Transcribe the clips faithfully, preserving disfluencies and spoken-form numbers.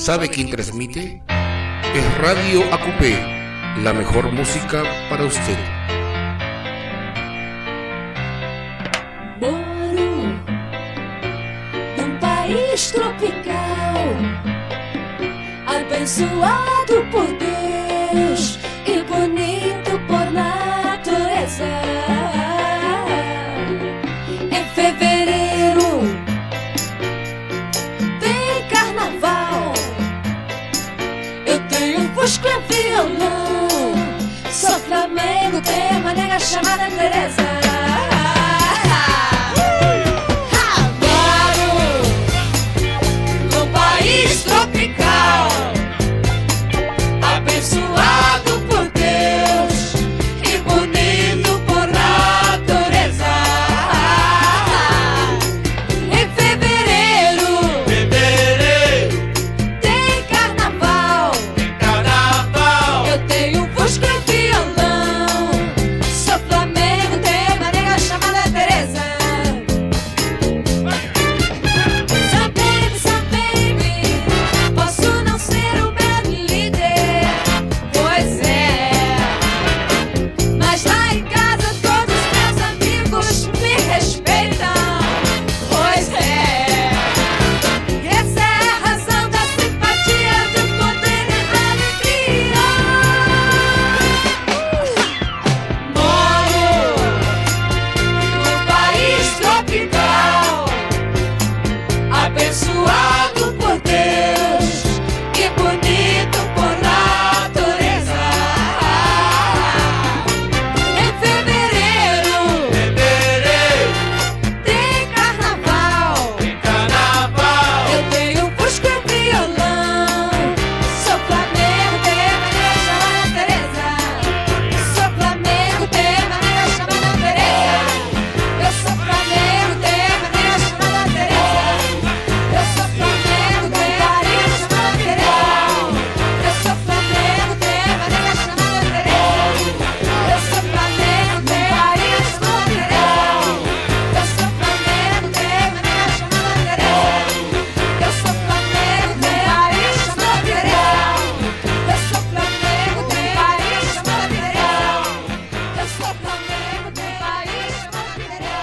¿Sabe quién transmite? Es Radio A Q P, la mejor música para usted. Moro num país tropical, abençoado por Deus e bonito por natureza. Em fevereiro tem carnaval, eu tenho fusco e violão, sou Flamengo, tenho uma nega chamada Teresa. Tropical, abençoado por Deus e bonito por natureza. Em fevereiro, fevereiro tem carnaval, tem carnaval. Eu tenho fusco e violão, sou Flamengo, tenho uma nega chamada Teresa. Abençoado por Deus e bonito por natureza. Em fevereiro, fevereiro tem carnaval, tem carnaval. Eu tenho fusco e violão, sou Flamengo, tenho uma nega chamada Teresa. Sou Flamengo, tenho uma nega chamada Teresa. Eu sou Flamengo, tenho uma nega chamada Teresa. Eu sou Flamengo, tem Paris chamada Teresa. Eu sou Flamengo, tem uma nega chamada Teresa. Eu sou Flamengo, tem Paris chamada Teresa. Eu sou Flamengo, tem uma nega chamada Teresa. Eu sou Flamengo, tem Paris chamada Teresa. Eu sou Flamengo, tem Paris chamada Teresa. Eu sou Flamengo, tem Paris chamada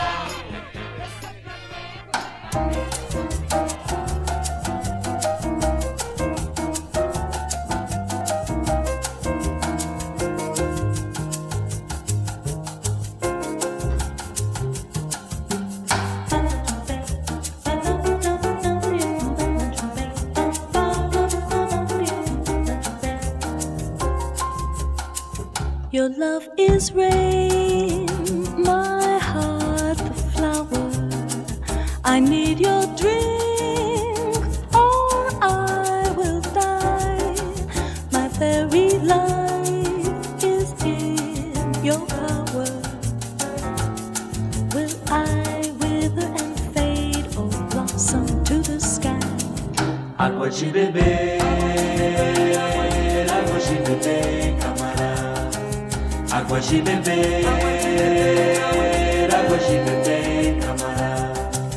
Your love is rain, my heart the flower. I need your drink or I will die. My very life is in your power. Will I wither and fade or blossom to the sky? Água de beber, água de beber, camarada. Água de beber, água de beber, camarada.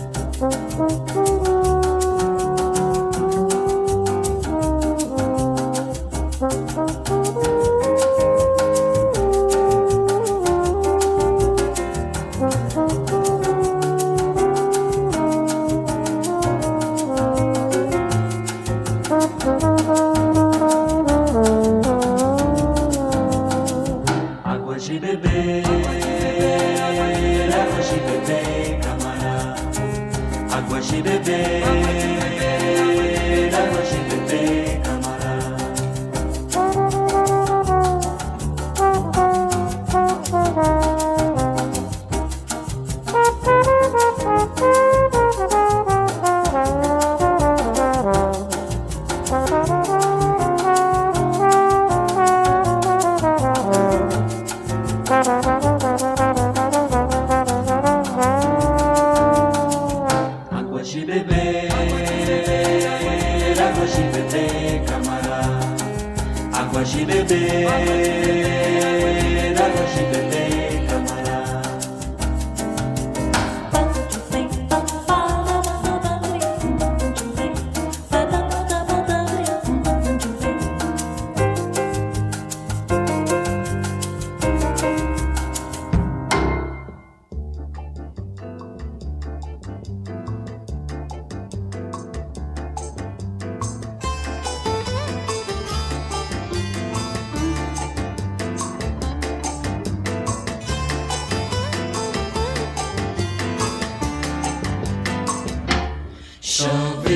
Água de beber, água de beber, camarada. Água de beber, água de beber, camarada. Água de beber, água de beber, camarada. Água de beber, água de beber, camarada.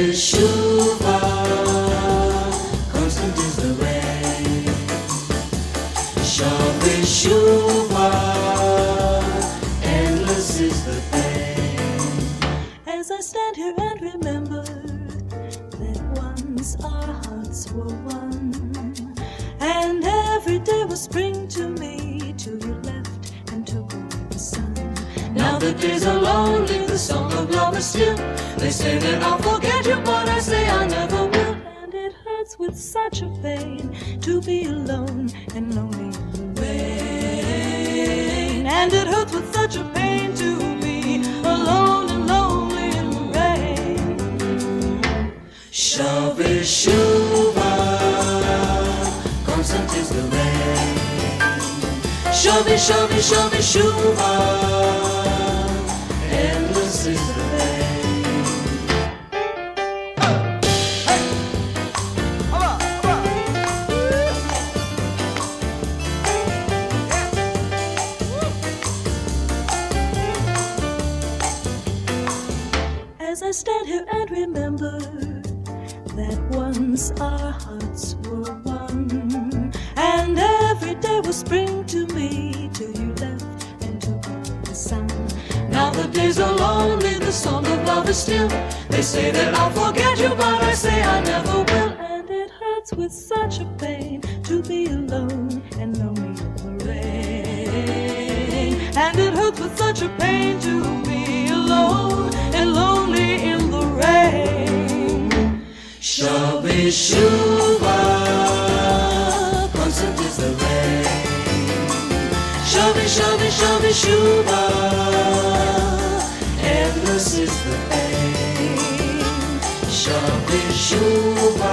Shuva, constant is the rain. Shabbat Shuva, endless is the pain. As I stand here and remember that once our hearts were one, and every day was spring to me till you left and took away the sun. Now the days are lonely, the song of love is still. They say that I'll forget you, but I say I never will. And it hurts with such a pain to be alone and lonely in the rain. And it hurts with such a pain to be alone and lonely in the rain. Shabbat Shuva, constant is the rain. Shabbat, Shabbat, Shabbat Shuva, endless is the pain. As I stand here and remember that once our hearts were one, and every day was spring to me till you left and took away the sun. Now the days are lonely, the song of love is still. They say that I'll forget you, but I say I never will. And it hurts with such a pain to be alone and lonely in the rain. And it hurts with such a pain to be alone and lonely in the rain. Shabbat Shuva, constant is the rain. Shabbat, Shabbat, Shabbat Shuva, endless is the pain. Shabbat Shuva,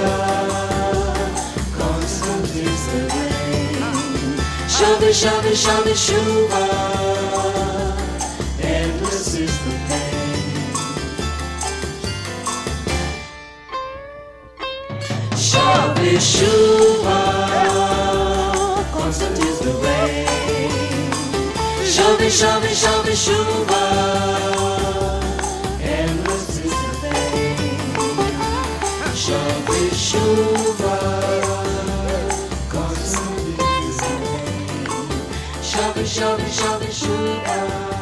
constant is the rain. Shabbat, Shabbat, Shabbat Shuva, endless is the pain. Shabbat Shuva, constant is the rain. Shabbat, Shabbat, Shabbat Shuva, endless is the pain. Shabbat Shuva, constant is the rain. Shabbat, Shabbat, Shabbat Shuva,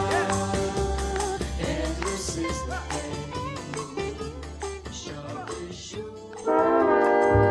endless is the pain. Shabbat Shuva.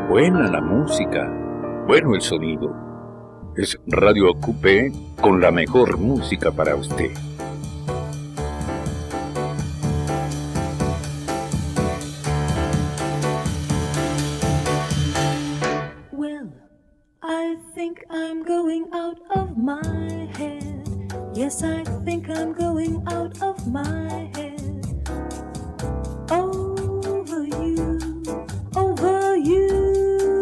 Buena la música, bueno el sonido. Es Radio Ocupé con la mejor música para usted. Well, I think I'm going out of my head. Yes, I think I'm going out of my head. Over you, over you.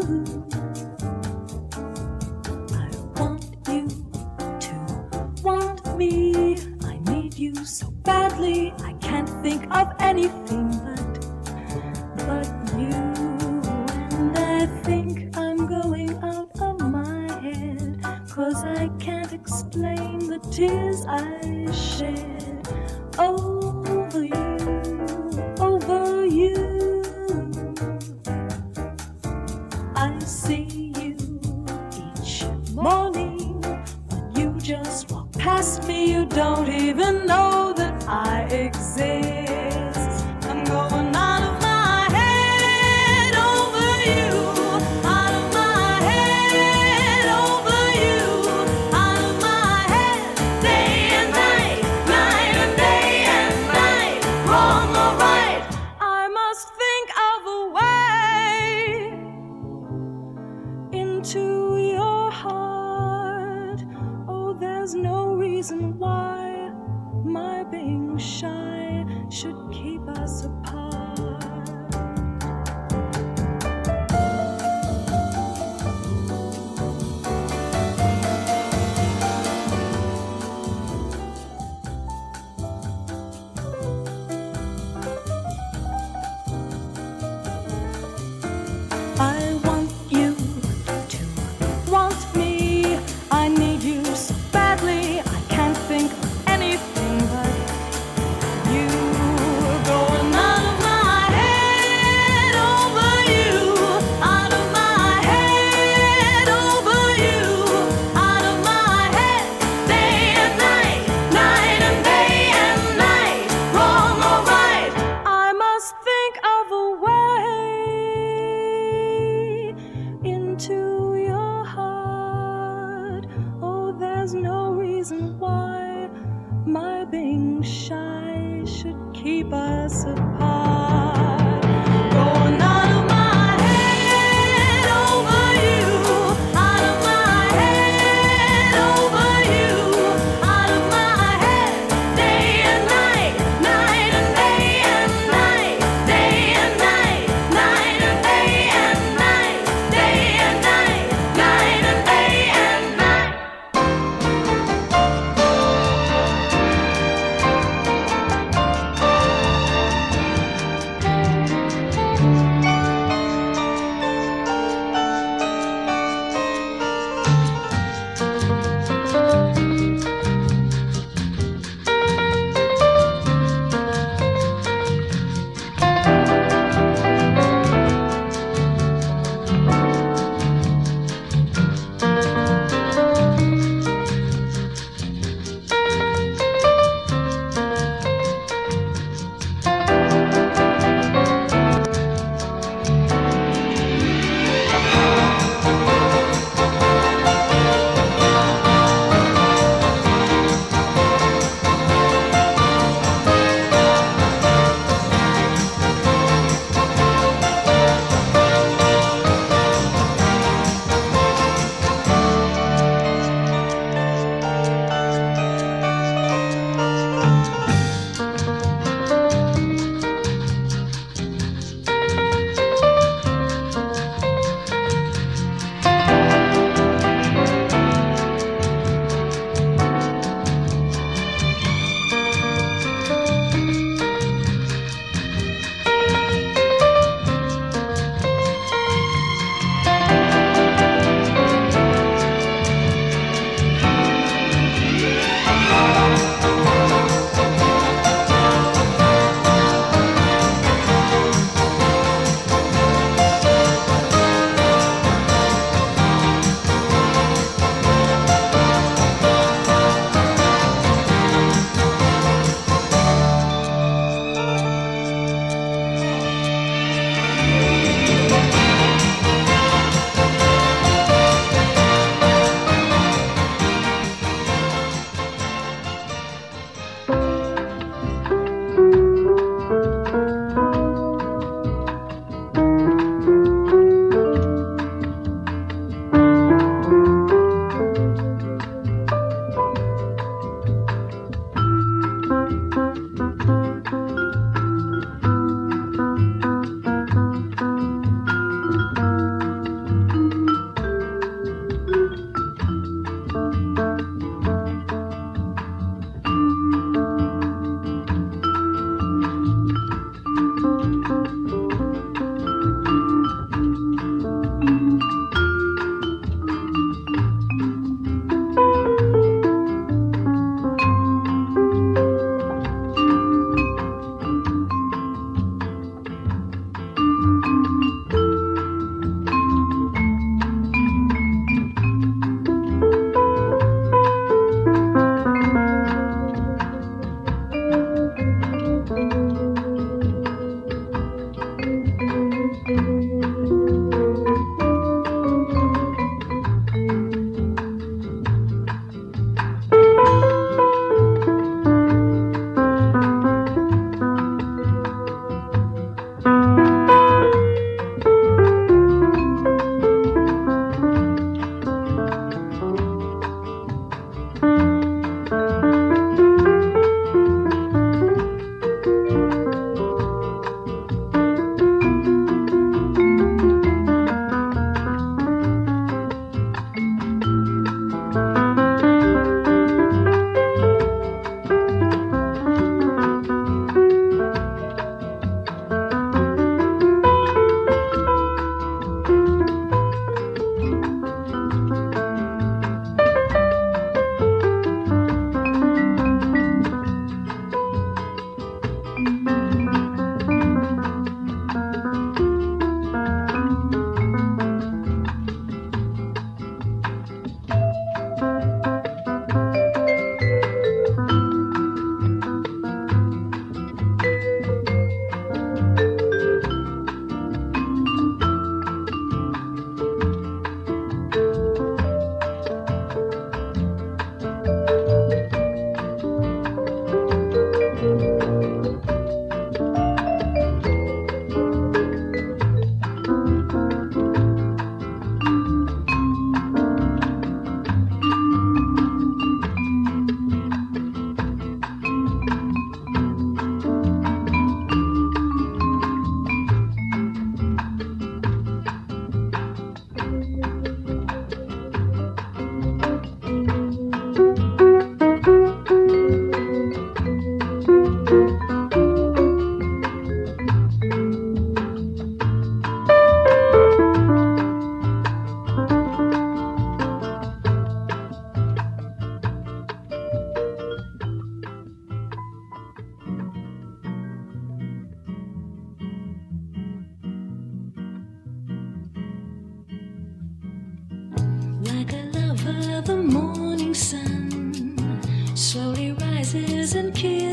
I want you to want me. I need you so badly. I can't think of anything but, but you. And I think I'm going out of my head, 'cause I can't explain the tears I shed over you, over you. I see you each morning, but you just walk past me. You don't even know that I exist. I'm going out of my head over you, out of my head over you, out of my head, day and night, night and day and night, wrong or right. I must think of a way into your heart. Oh, there's no reason why my being shy should keep us apart. I want you to want me. I need you so badly. I can't think of anything but you. Going out of my head over you, out of my head over you, out of my head, day and night, night and day and night, wrong or right. I must think of a way into your heart. Oh, there's no reason why my being shy should keep us apart. Going out of my head over you, out of my head over you, out of my head, day and night, night and day and night, day and night, night and day and night, day and night, night and day and night.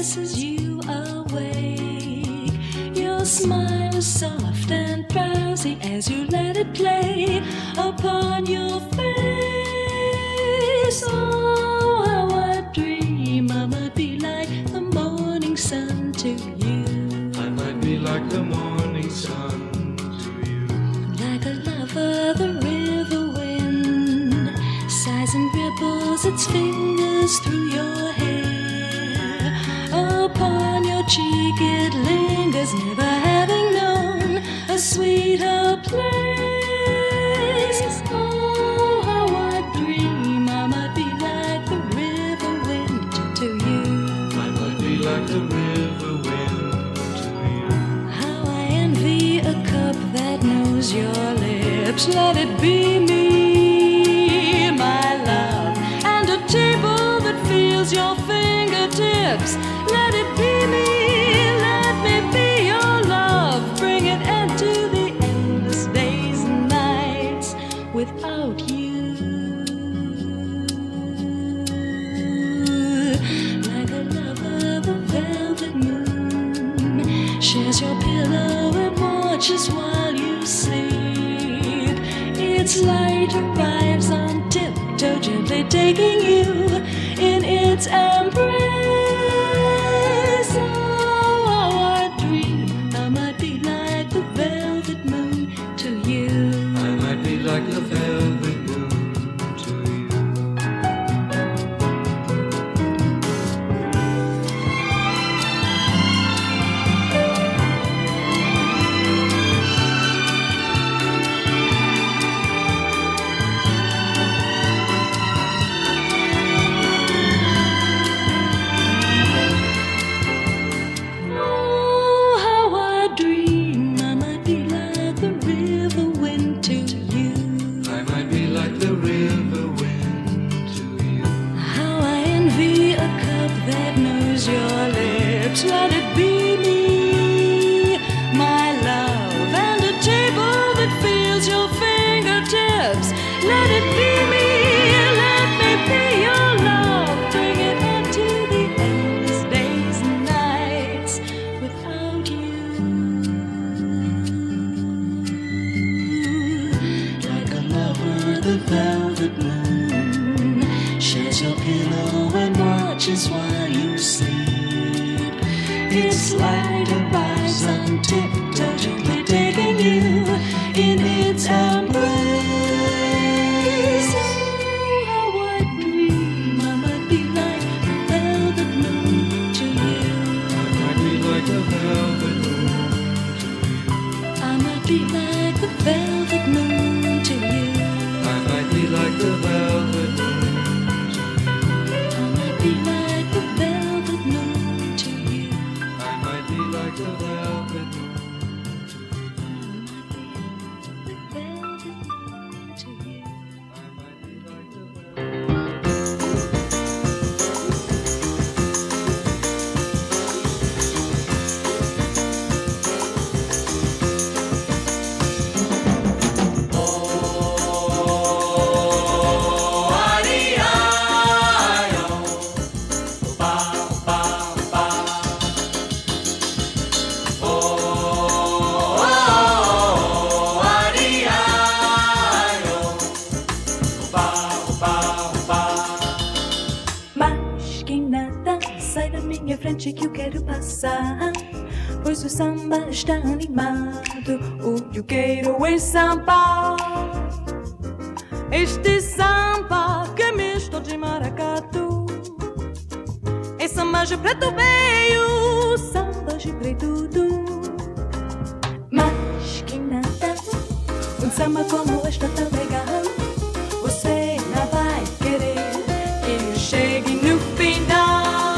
kisses you awake. Your smile is soft and drowsy as you let it play upon your face. Oh, how I dream I might be like the morning sun to you. I might be like the morning sun to you. Like a lover, the river wind sighs and ripples its fingers through your hair. Upon your cheek it lingers, never having known a sweeter place. Oh, how I dream I might be like the river wind to you. I might be like the river wind to you. How I envy a cup that knows your lips. Let it be me, my love, and a table that feels your fingertips. Let it be me, let me be your love. Bring it into the endless days and nights without you. Like a lover, the velvet moon shares your pillow and watches while you sleep. Its light arrives on tiptoe, gently taking you in its embrace. Oh, how I dream I might be like the velvet moon to you. I might be like the velvet moon to you. Oh, how I dream I might be like the river wind to you. I might be like the river wind to you. How I envy a cup that knows your lips. Let it be me, my love, and a table that feels your fingertips. Let it be me, let me be your love. Bring it into the endless days and nights without you. Like a lover, the velvet moon shares your pillow and watches while you sleep. Its light arrives on tiptoe, gently taking you in its embrace. Oh, how I dream I might be like the velvet moon to you. I might be like the velvet moon to you. I might be like the velvet moon to you. I might be like the velvet moon to I might be like the velvet moon to you. you. I might be like the velvet moon to you. The velvet moon to you. I might be like the velvet. Mas quem nada, sai da minha frente que eu quero passar. Pois o samba está animado, o que eu quero é samba. Este samba que é misto de maracatu. É samba de preto veio, samba de preto do. Mas quem nada, um samba como este tão legal. Você não vai querer que eu chegue no final.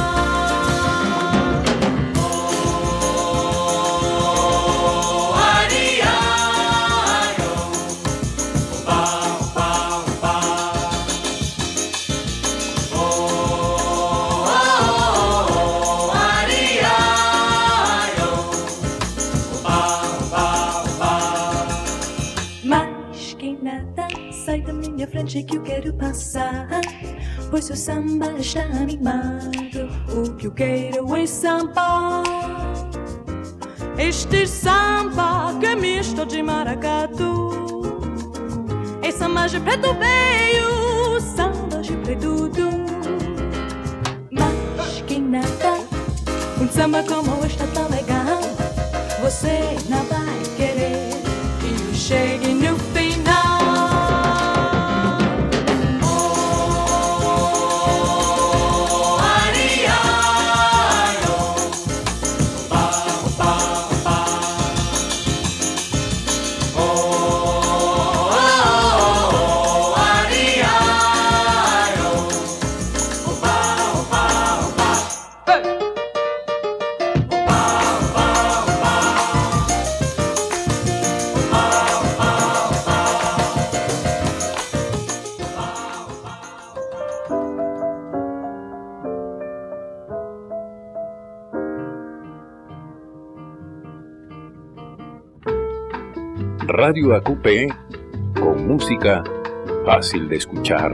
Mas quem nada, sai da minha frente que eu quero passar. Pois o samba está animado, o que o gateway samba. Este samba que é misto de maracatu. É samba de preto veio, samba de preto do. Mas que nada, um samba como este é tão legal. Você não vai querer que eu chegue no final. Radio A Q P con música fácil de escuchar.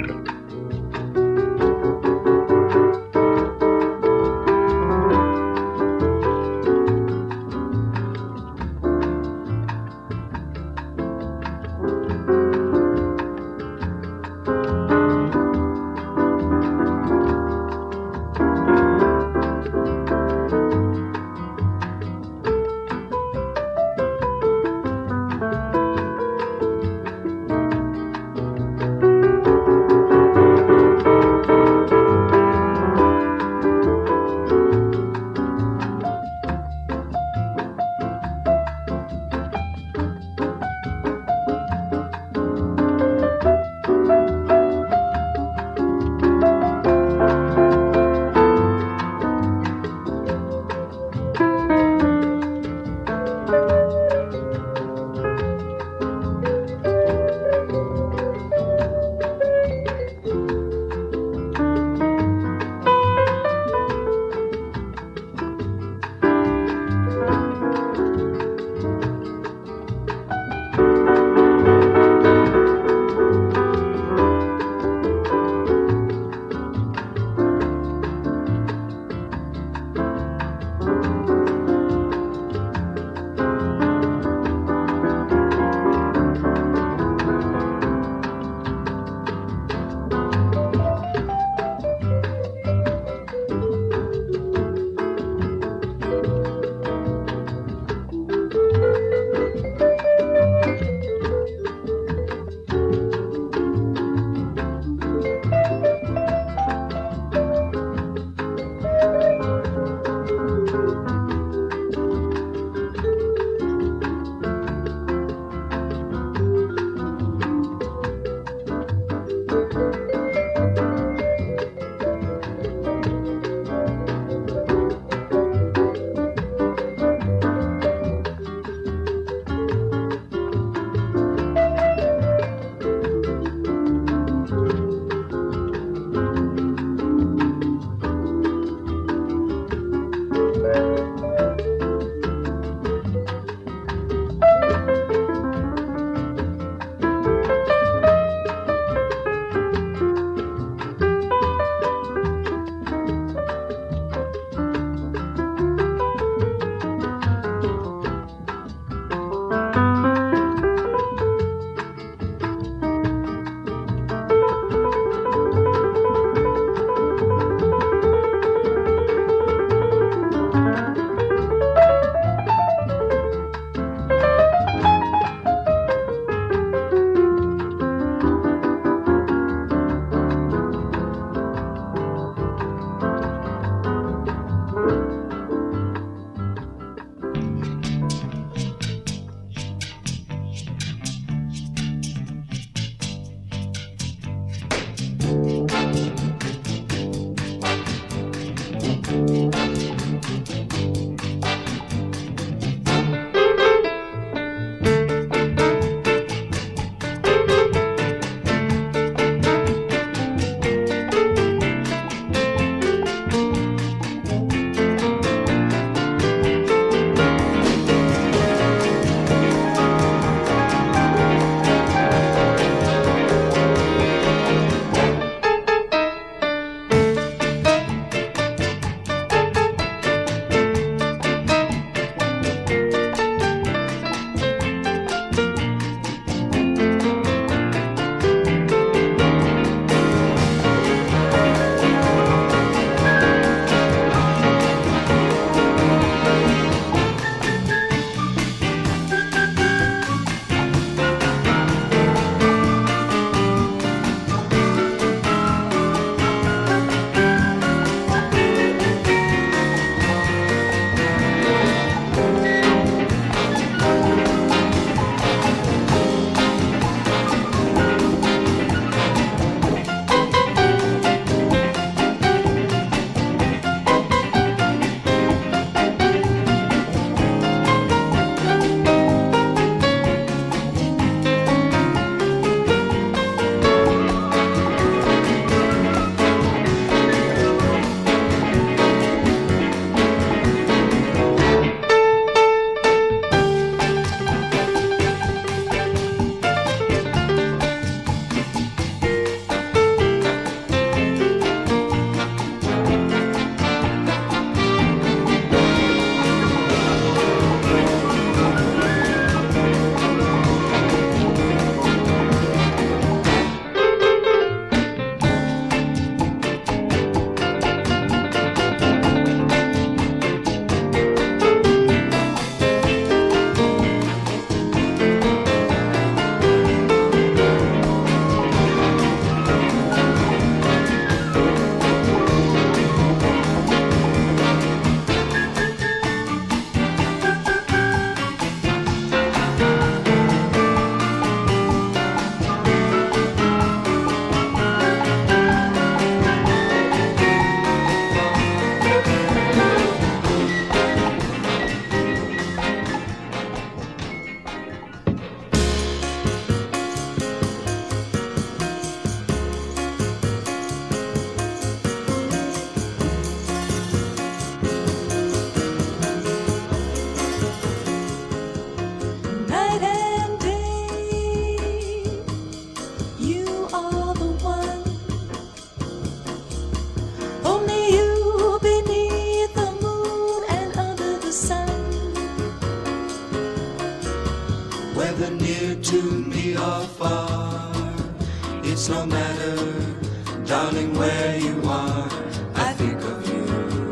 It's no matter, darling, where you are, I think of you.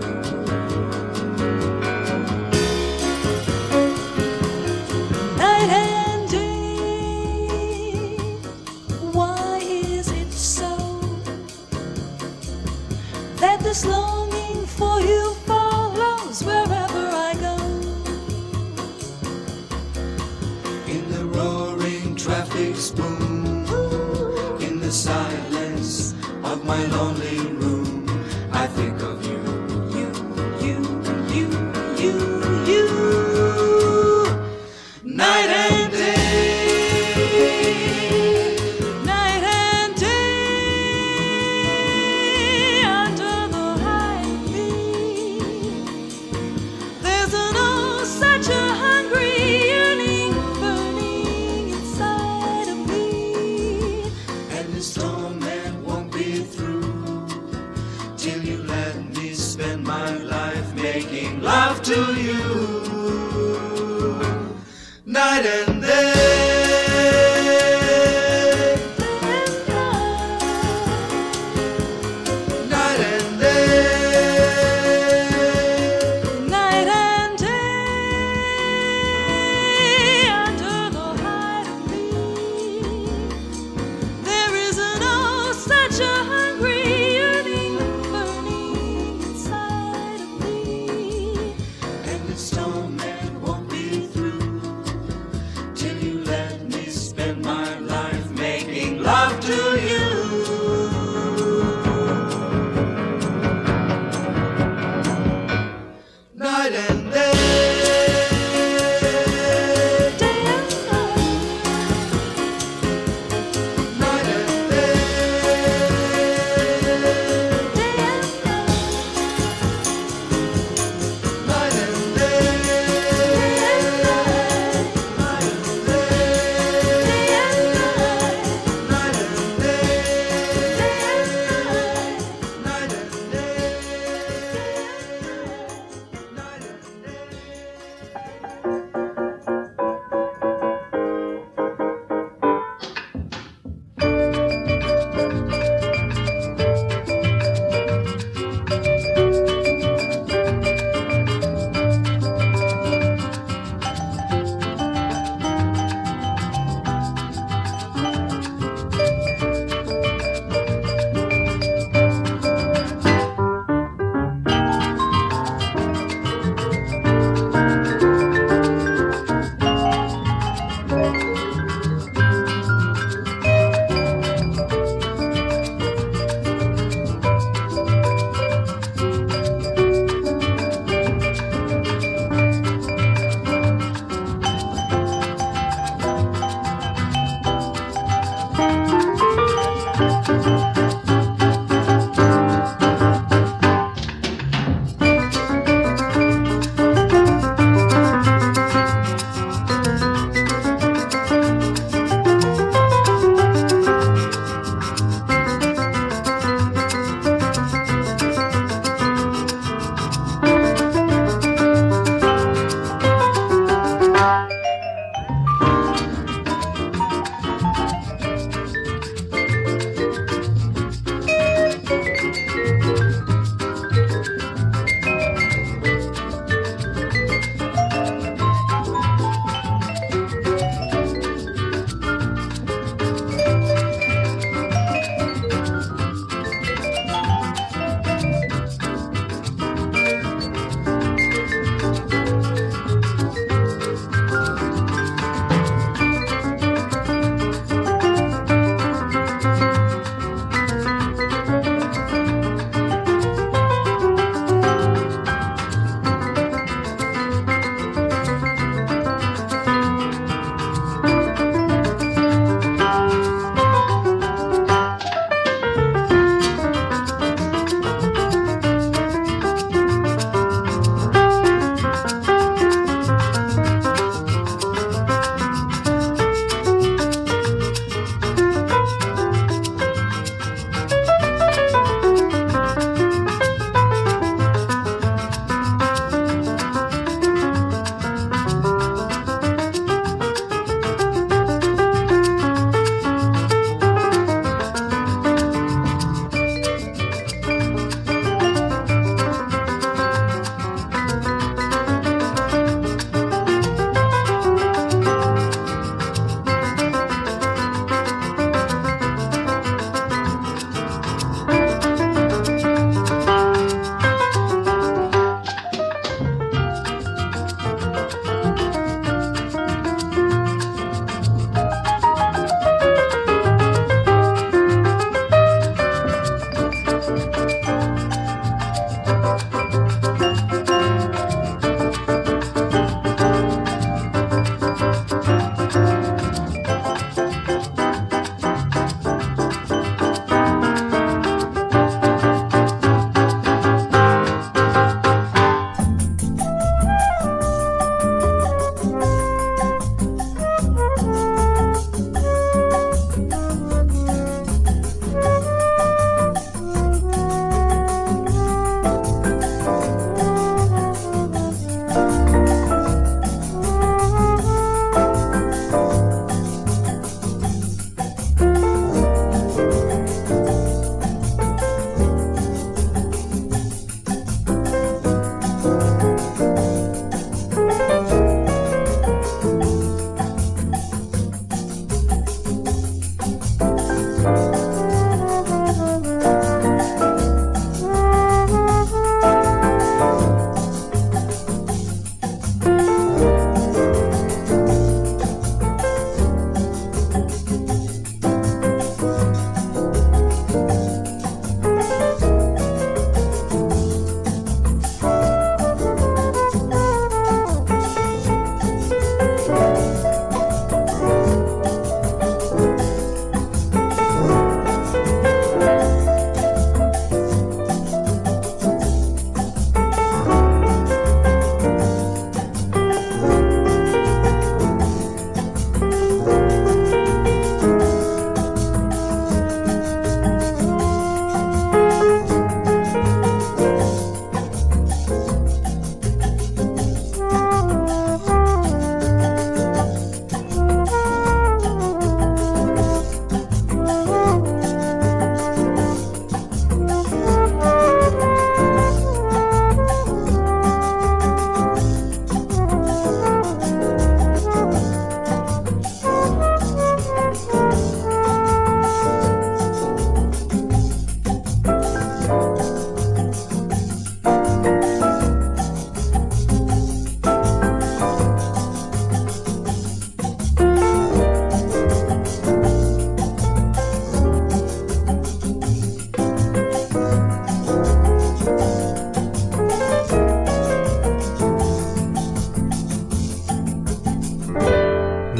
Night and day, why is it so that this longing for you follows wherever I go? In the roaring traffic's boom, in the silence of my lonely room, I think of you. You, you, you, you, you. Night and day, Night and day, under the high beam, there's an oh such a hungry yearning burning inside of me. and this torment won't be through till you let me spend my life making love to you. Night and day, night and day, Night and day, under the high beam, there is an oh such a hungry yearning burning inside of me. and this torment won't be through till you let me spend my life making love to you. Night and day, Day and night, night and day, day and night, night and day, day and night, night and day, day and night. night and day.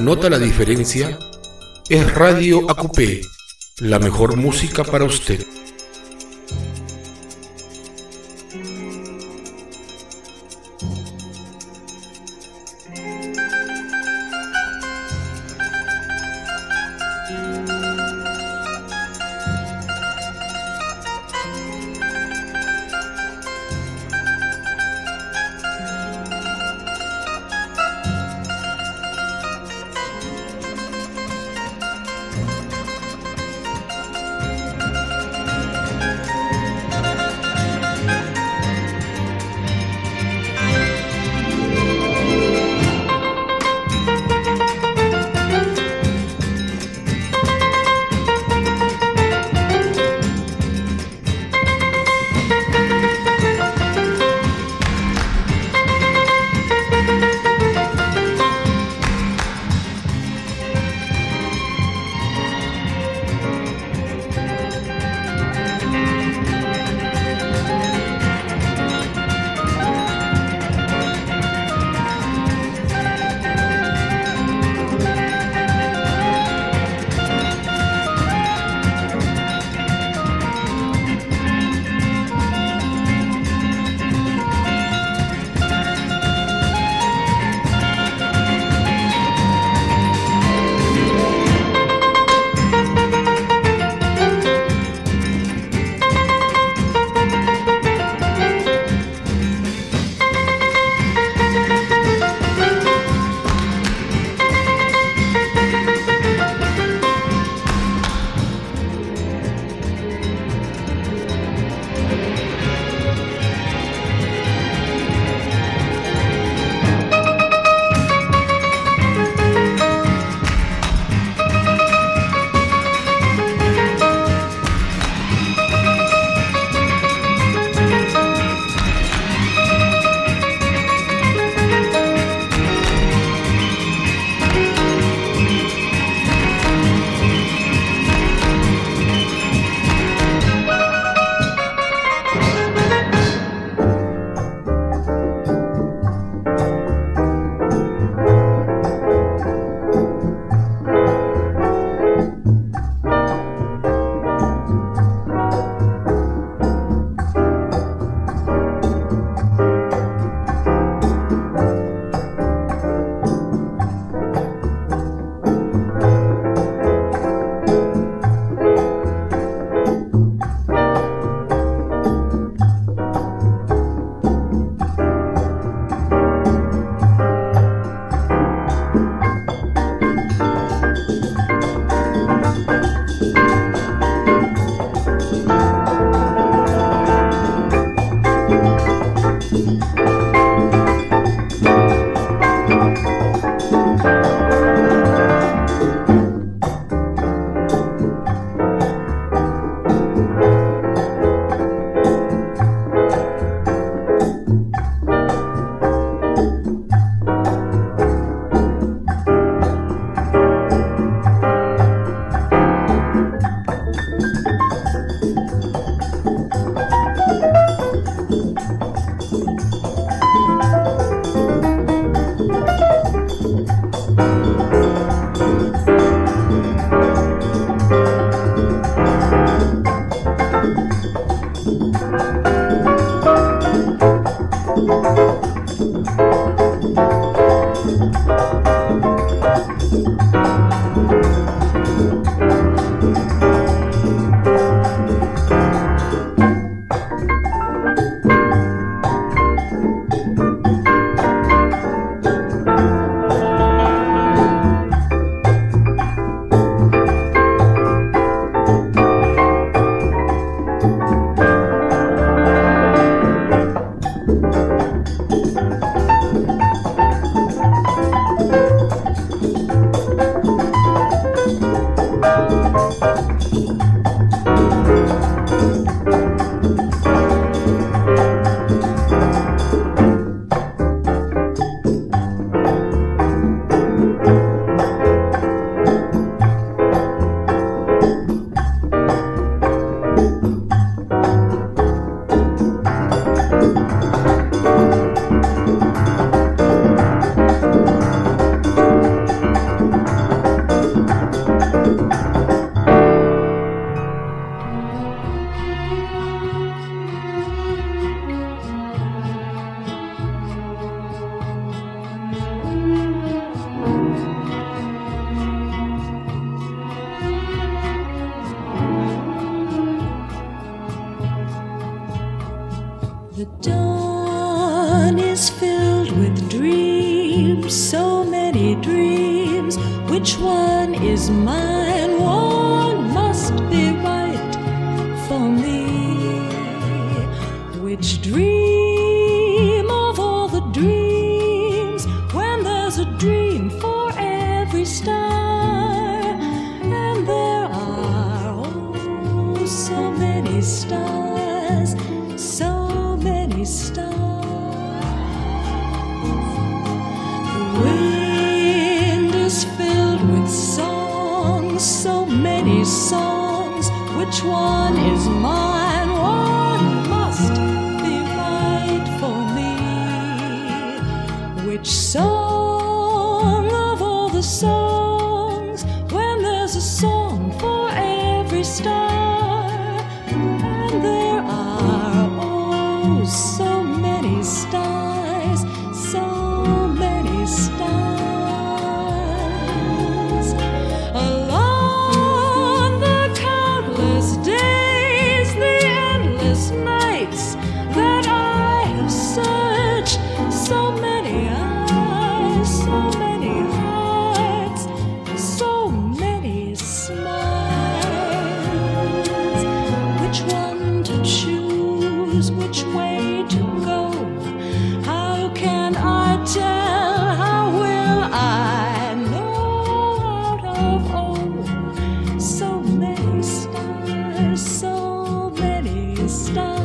nota la diferencia, es Radio A Q P, la mejor música para usted. dawn is filled with dreams, so many dreams. Which one is mine? One must be right for me. Which dream of all the dreams, when there's a dream for every star, and there are oh so many stars, so many stars. The wind is filled with songs, so many songs. Which one is mine? One must be right for me. Which song of all the songs, when there's a song for every star, and there are oh so many stars, so many stars. Along the countless days, the endless nights that I have searched, so many eyes, so many hearts, so many smiles. Which one to choose, which way to go? How can I tell? How will I know? Out of oh, so many stars, so many stars.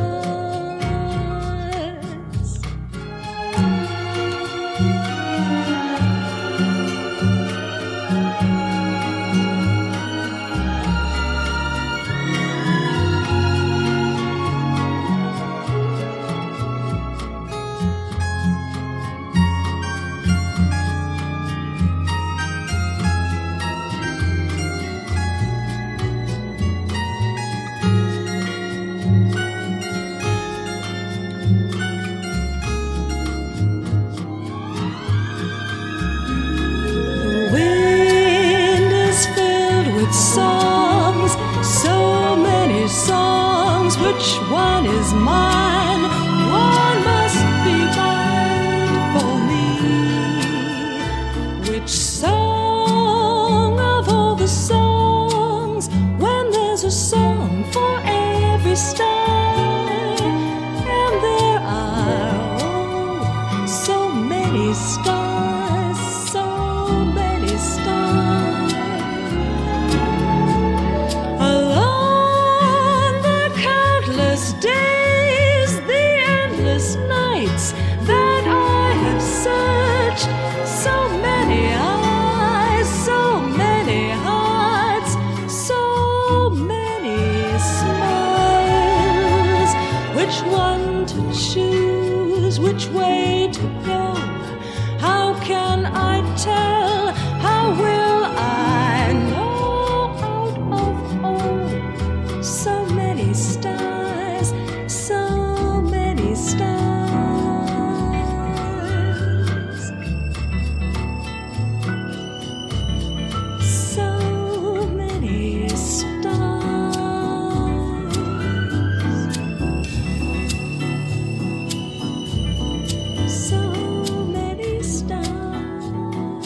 The wind is filled with songs, so many songs. Which one is mine? One must be right for me. Which song of all the songs, when there's a song for every star, and there are oh so many stars, so many stars. Along the countless days, the endless nights that I have searched, so many eyes, so many hearts, so many smiles. Which one to choose, which way to go? How can I tell? How will I know? Out of oh so many stars, so many stars, so many stars, so many stars.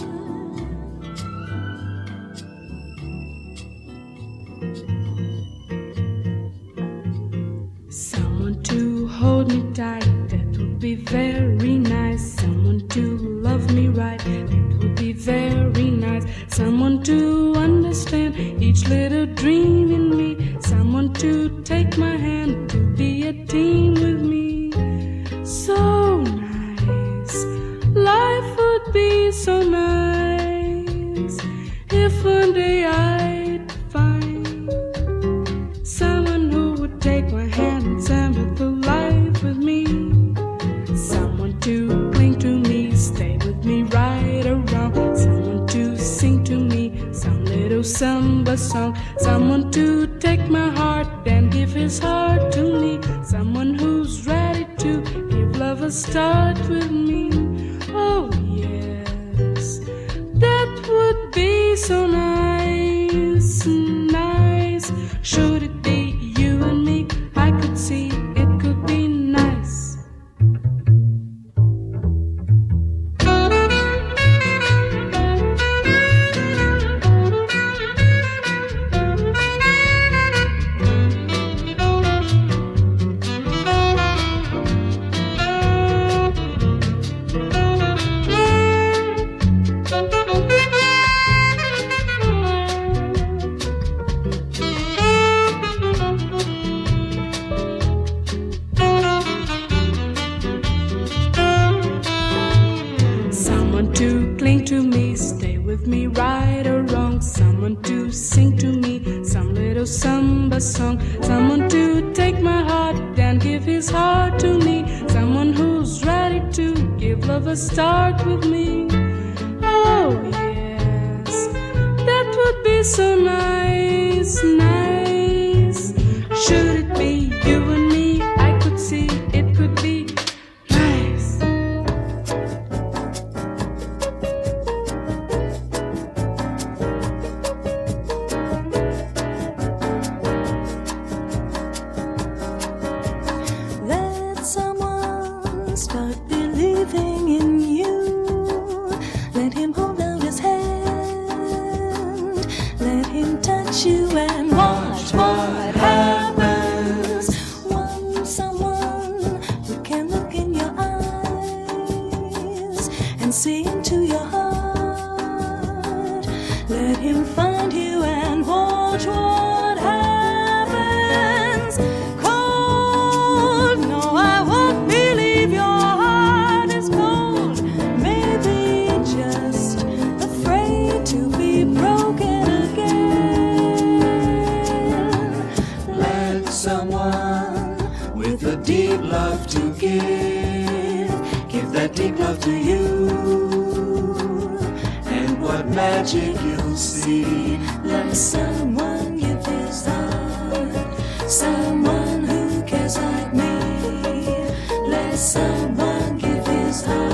Someone to hold me tight, that would be very nice. Someone to love me right, that would be very nice. Someone to understand each little dream in me. Someone to take my hand, to be a team with me. So nice, life would be so nice if one day I'd find someone who would take my hand and send through life with me. Someone to cling to me, stay with me right around. Someone to sing to me some little samba song. Someone to take my heart and give his heart to me. Someone who's ready to give love a start with me. Oh yes, that would be so nice, nice. Should it be you and me? I could see it could be nice. song. Someone to take my heart and give his heart to me. Someone who's ready to give love a start with me. Oh yes, that would be so nice, nice. Should it be you and me? I could see it could be nice. Let someone start believing in you. Let him hold out his hand. Let him touch you and watch what happens. Want someone who can look in your eyes and see into your heart. Let him find you and watch what happens. Cold, no, I won't believe your heart is cold. Maybe just afraid to be broken again. Let someone with a deep love to give, give that deep love to you. And what magic you'll see. Let someone give his heart. Someone who cares like me. Let someone give his heart.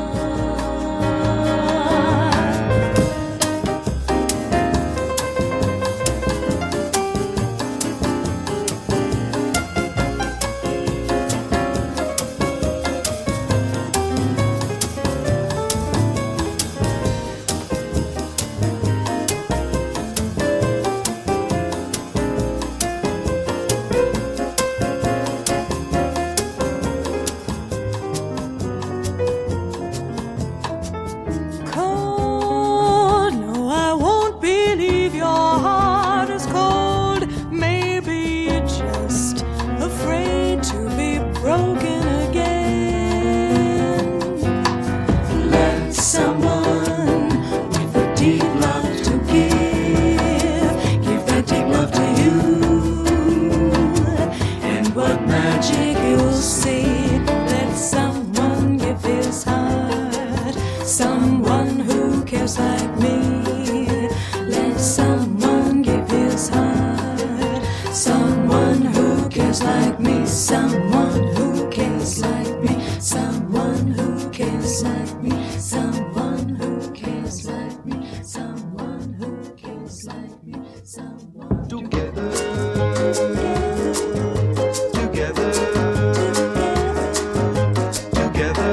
Cold, no, I won't believe your heart is cold. Maybe you're just afraid to be broken again. Let someone with a deep love to give, give that deep love to you. And what magic you'll see. Let someone give his heart. Someone who cares like me. Let someone give his heart. Someone who cares like me. Someone who cares like me. Someone who cares like me. Someone who cares like me. Someone who cares like me. Someone Together, together, together.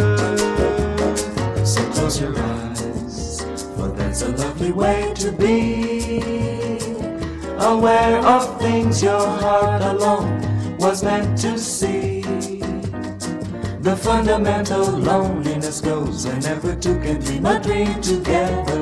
So close your eyes, for that's a lovely way to be. Aware of things your heart alone was meant to see. The fundamental loneliness goes whenever two can dream a dream together.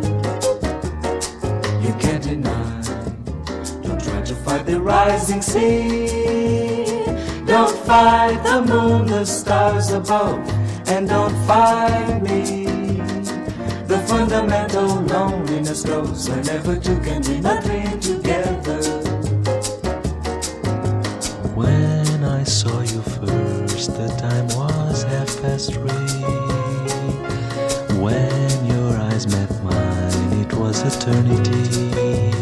You can't deny, don't try to fight the rising sea. Don't fight the moon, the stars above, and don't fight me. The fundamental loneliness goes whenever two can dream a dream together. When I saw you first, the time was half past three. When your eyes met mine, it was eternity.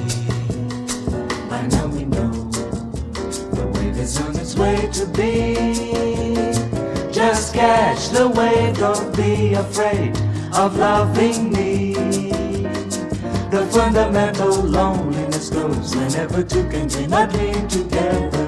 By now we know the wave is on its way to be. Just catch the wave, don't be afraid of loving me. The fundamental loneliness goes whenever two can dream a dream together.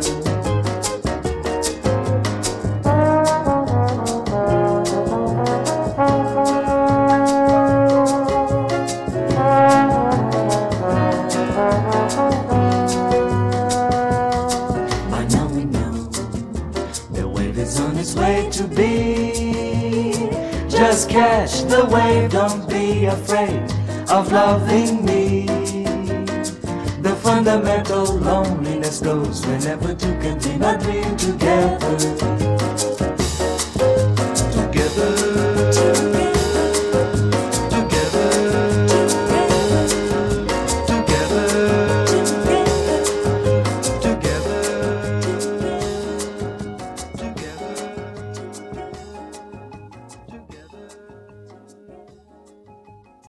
By now we know the wave is on its way to be. Just catch the wave, don't be afraid of loving me. The fundamental loneliness goes whenever two can dream a dream together. Together. Together.